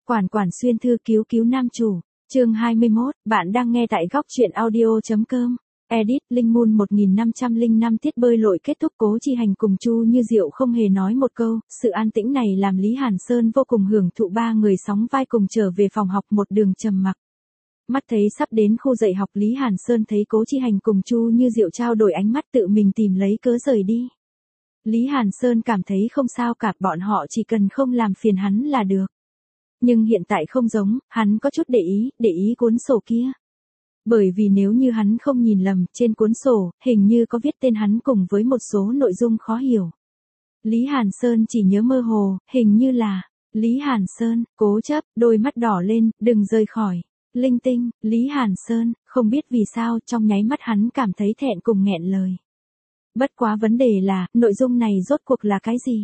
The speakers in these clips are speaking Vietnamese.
Quản quản xuyên thư cứu cứu nam chủ. Chương 21, bạn đang nghe tại góc truyện audio.com. Edit, Linh Moon 1505 tiết bơi lội kết thúc, Cố Chi Hành cùng Chu Như Diệu không hề nói một câu, sự an tĩnh này làm Lý Hàn Sơn vô cùng hưởng thụ, ba người sóng vai cùng trở về phòng học một đường trầm mặc. Mắt thấy sắp đến khu dạy học, Lý Hàn Sơn thấy Cố Chi Hành cùng Chu Như Diệu trao đổi ánh mắt, tự mình tìm lấy cớ rời đi. Lý Hàn Sơn cảm thấy không sao cả, bọn họ chỉ cần không làm phiền hắn là được. Nhưng hiện tại không giống, hắn có chút để ý cuốn sổ kia. Bởi vì nếu như hắn không nhìn lầm, trên cuốn sổ, hình như có viết tên hắn cùng với một số nội dung khó hiểu. Lý Hàn Sơn chỉ nhớ mơ hồ, hình như là, Lý Hàn Sơn, cố chấp, đôi mắt đỏ lên, đừng rời khỏi. Linh tinh, Lý Hàn Sơn, không biết vì sao, trong nháy mắt hắn cảm thấy thẹn cùng nghẹn lời. Bất quá vấn đề là, nội dung này rốt cuộc là cái gì?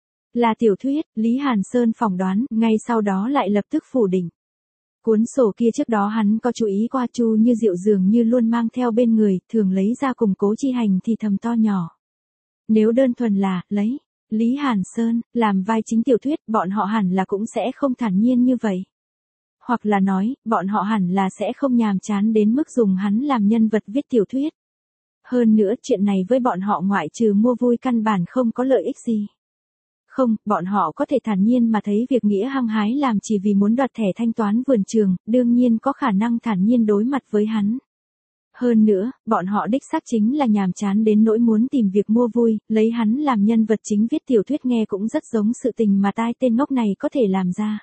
Là tiểu thuyết, Lý Hàn Sơn phỏng đoán, ngay sau đó lại lập tức phủ định. Cuốn sổ kia trước đó hắn có chú ý qua, Chu Như Diệu dường như luôn mang theo bên người, thường lấy ra cùng Cố Chi Hành thì thầm to nhỏ. Nếu đơn thuần là, lấy, Lý Hàn Sơn, làm vai chính tiểu thuyết, bọn họ hẳn là cũng sẽ không thản nhiên như vậy. Hoặc là nói, bọn họ hẳn là sẽ không nhàm chán đến mức dùng hắn làm nhân vật viết tiểu thuyết. Hơn nữa, chuyện này với bọn họ ngoại trừ mua vui căn bản không có lợi ích gì. Không, bọn họ có thể thản nhiên mà thấy việc Nghĩa hăng hái làm chỉ vì muốn đoạt thẻ thanh toán vườn trường, đương nhiên có khả năng thản nhiên đối mặt với hắn. Hơn nữa, bọn họ đích xác chính là nhàm chán đến nỗi muốn tìm việc mua vui, lấy hắn làm nhân vật chính viết tiểu thuyết, nghe cũng rất giống sự tình mà tai tên ngốc này có thể làm ra.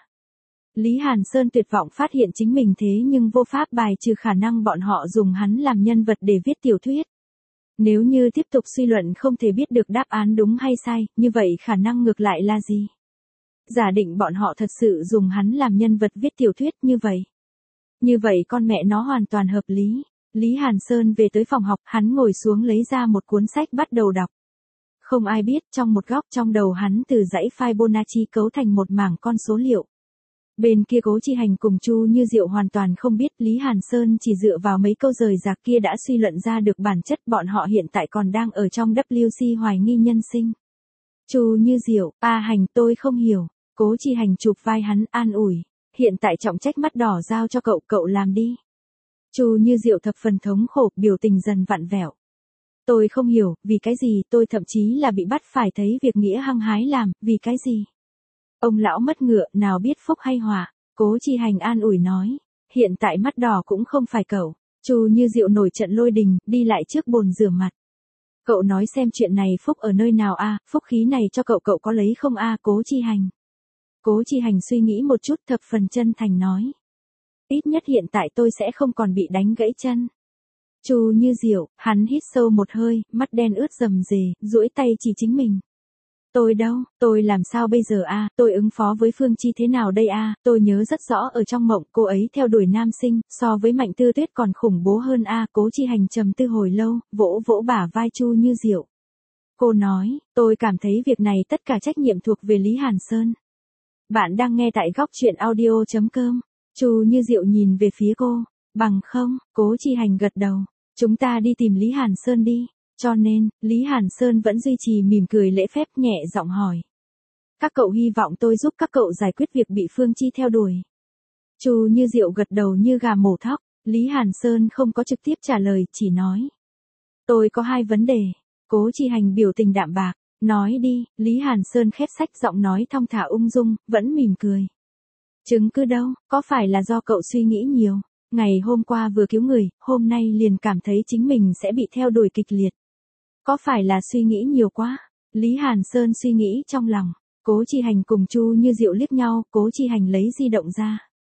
Lý Hàn Sơn tuyệt vọng phát hiện chính mình thế nhưng vô pháp bài trừ khả năng bọn họ dùng hắn làm nhân vật để viết tiểu thuyết. Nếu như tiếp tục suy luận không thể biết được đáp án đúng hay sai, như vậy khả năng ngược lại là gì? Giả định bọn họ thật sự dùng hắn làm nhân vật viết tiểu thuyết như vậy. Như vậy con mẹ nó hoàn toàn hợp lý. Lý Hàn Sơn về tới phòng học, hắn ngồi xuống lấy ra một cuốn sách bắt đầu đọc. Không ai biết, trong một góc trong đầu hắn từ dãy Fibonacci cấu thành một mảng con số liệu. Bên kia Cố Chi Hành cùng Chu Như Diệu hoàn toàn không biết, Lý Hàn Sơn chỉ dựa vào mấy câu rời rạc kia đã suy luận ra được bản chất, bọn họ hiện tại còn đang ở trong WC hoài nghi nhân sinh. Chu Như Diệu, Hành, tôi không hiểu. Cố Chi Hành chụp vai hắn, an ủi. Hiện tại trọng trách mắt đỏ giao cho cậu, cậu làm đi. Chu Như Diệu thập phần thống khổ, biểu tình dần vặn vẹo. Tôi không hiểu, vì cái gì, tôi thậm chí là bị bắt phải thấy việc Nghĩa hăng hái làm, vì cái gì? Ông lão mất ngựa, nào biết phúc hay họa. Cố Chi Hành an ủi nói. Hiện tại mắt đỏ cũng không phải cậu. Chu Như Diệu nổi trận lôi đình, đi lại trước bồn rửa mặt. Cậu nói xem chuyện này phúc ở nơi nào a? Phúc khí này cho cậu, cậu có lấy không a? Cố Chi Hành. Cố Chi Hành suy nghĩ một chút, thập phần chân thành nói. Ít nhất hiện tại tôi sẽ không còn bị đánh gãy chân. Chu Như Diệu, hắn hít sâu một hơi, mắt đen ướt rầm rề, duỗi tay chỉ chính mình. Tôi đâu, tôi làm sao bây giờ a? Tôi ứng phó với Phương Chi thế nào đây a? Tôi nhớ rất rõ ở trong mộng, cô ấy theo đuổi nam sinh, so với Mạnh Tư Tuyết còn khủng bố hơn a. Cố Chi Hành trầm tư hồi lâu, vỗ vỗ bả vai Chu Như Diệu. Cô nói, tôi cảm thấy việc này tất cả trách nhiệm thuộc về Lý Hàn Sơn. Bạn đang nghe tại góc truyện audio.com. Chu Như Diệu nhìn về phía cô. Bằng không, Cố Chi Hành gật đầu. Chúng ta đi tìm Lý Hàn Sơn đi. Cho nên, Lý Hàn Sơn vẫn duy trì mỉm cười lễ phép, nhẹ giọng hỏi. Các cậu hy vọng tôi giúp các cậu giải quyết việc bị Phương Chi theo đuổi. Chu Như Diệu gật đầu như gà mổ thóc. Lý Hàn Sơn không có trực tiếp trả lời, chỉ nói. Tôi có hai vấn đề. Cố Chi Hành biểu tình đạm bạc. Nói đi, Lý Hàn Sơn khép sách, giọng nói thong thả ung dung, vẫn mỉm cười. Chứng cứ đâu, có phải là do cậu suy nghĩ nhiều? Ngày hôm qua vừa cứu người, hôm nay liền cảm thấy chính mình sẽ bị theo đuổi kịch liệt. Có phải là suy nghĩ nhiều quá? Lý Hàn Sơn suy nghĩ trong lòng. Cố Chi Hành cùng Chu Như Diệu liếc nhau, Cố Chi Hành lấy di động ra.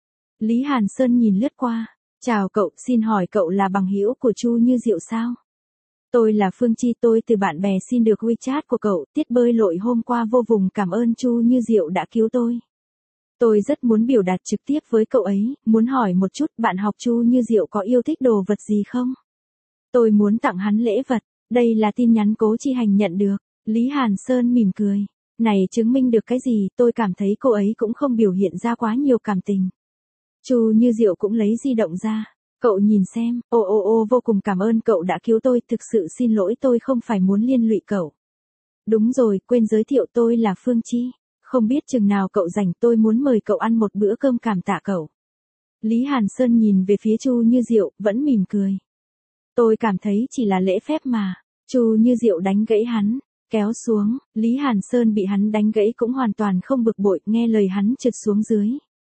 Lý Hàn Sơn nhìn lướt qua. Chào cậu, xin hỏi cậu là bằng hữu của Chu Như Diệu sao? Tôi là Phương Chi, tôi từ bạn bè xin được WeChat của cậu, tiết bơi lội hôm qua vô cùng cảm ơn Chu Như Diệu đã cứu tôi. Tôi rất muốn biểu đạt trực tiếp với cậu ấy, muốn hỏi một chút, bạn học Chu Như Diệu có yêu thích đồ vật gì không? Tôi muốn tặng hắn lễ vật. Đây là tin nhắn Cố Chi Hành nhận được. Lý Hàn Sơn mỉm cười. Này chứng minh được cái gì, tôi cảm thấy cô ấy cũng không biểu hiện ra quá nhiều cảm tình. Chu Như Diệu cũng lấy di động ra. Cậu nhìn xem, vô cùng cảm ơn cậu đã cứu tôi, thực sự xin lỗi, tôi không phải muốn liên lụy cậu. Đúng rồi, quên giới thiệu, tôi là Phương Chi. Không biết chừng nào cậu rảnh tôi muốn mời cậu ăn một bữa cơm cảm tạ cậu. Lý Hàn Sơn nhìn về phía Chu Như Diệu, vẫn mỉm cười. Tôi cảm thấy chỉ là lễ phép mà. Chu Như Diệu đánh gãy hắn, kéo xuống, Lý Hàn Sơn bị hắn đánh gãy cũng hoàn toàn không bực bội, nghe lời hắn trượt xuống dưới.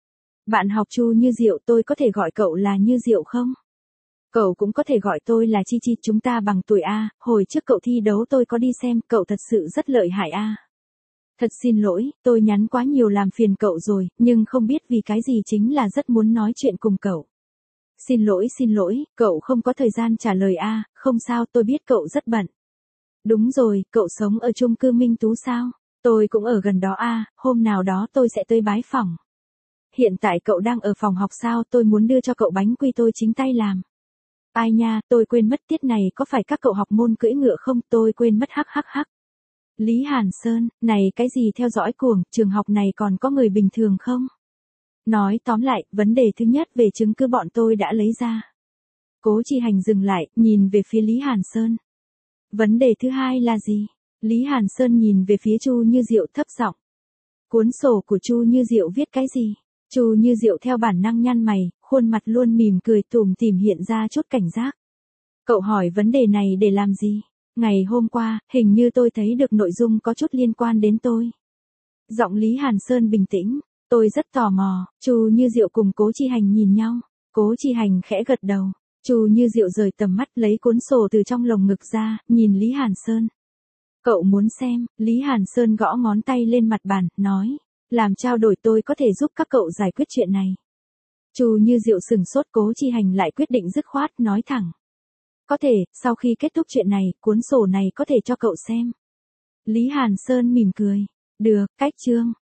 Bạn học Chu Như Diệu, tôi có thể gọi cậu là Như Diệu không? Cậu cũng có thể gọi tôi là Chi Chi, chúng ta bằng tuổi a, hồi trước cậu thi đấu tôi có đi xem, cậu thật sự rất lợi hại a. Thật xin lỗi, tôi nhắn quá nhiều làm phiền cậu rồi, nhưng không biết vì cái gì chính là rất muốn nói chuyện cùng cậu. Xin lỗi, cậu không có thời gian trả lời a, không sao, tôi biết cậu rất bận. Đúng rồi, cậu sống ở chung cư Minh Tú sao? Tôi cũng ở gần đó a, hôm nào đó tôi sẽ tới bái phỏng. Hiện tại cậu đang ở phòng học sao, tôi muốn đưa cho cậu bánh quy tôi chính tay làm. Ai nha, tôi quên mất tiết này có phải các cậu học môn cưỡi ngựa không, tôi quên mất hắc hắc hắc. Lý Hàn Sơn, này cái gì theo dõi cuồng, trường học này còn có người bình thường không? Nói tóm lại, vấn đề thứ nhất về chứng cứ bọn tôi đã lấy ra. Cố Chi Hành dừng lại, nhìn về phía Lý Hàn Sơn. Vấn đề thứ hai là gì? Lý Hàn Sơn nhìn về phía Chu Như Diệu thấp giọng. Cuốn sổ của Chu Như Diệu viết cái gì? Chu Như Diệu theo bản năng nhăn mày, khuôn mặt luôn mỉm cười tủm tỉm hiện ra chút cảnh giác. Cậu hỏi vấn đề này để làm gì? Ngày hôm qua, hình như tôi thấy được nội dung có chút liên quan đến tôi. Giọng Lý Hàn Sơn bình tĩnh, tôi rất tò mò. Chu Như Diệu cùng Cố Chi Hành nhìn nhau, Cố Chi Hành khẽ gật đầu. Chu Như Diệu rời tầm mắt lấy cuốn sổ từ trong lồng ngực ra, nhìn Lý Hàn Sơn. Cậu muốn xem? Lý Hàn Sơn gõ ngón tay lên mặt bàn, nói. Làm trao đổi tôi có thể giúp các cậu giải quyết chuyện này. Chu Như Diệu sừng sốt, Cố Chi Hành lại quyết định dứt khoát, nói thẳng. Có thể, sau khi kết thúc chuyện này, cuốn sổ này có thể cho cậu xem. Lý Hàn Sơn mỉm cười. Được, cách chương.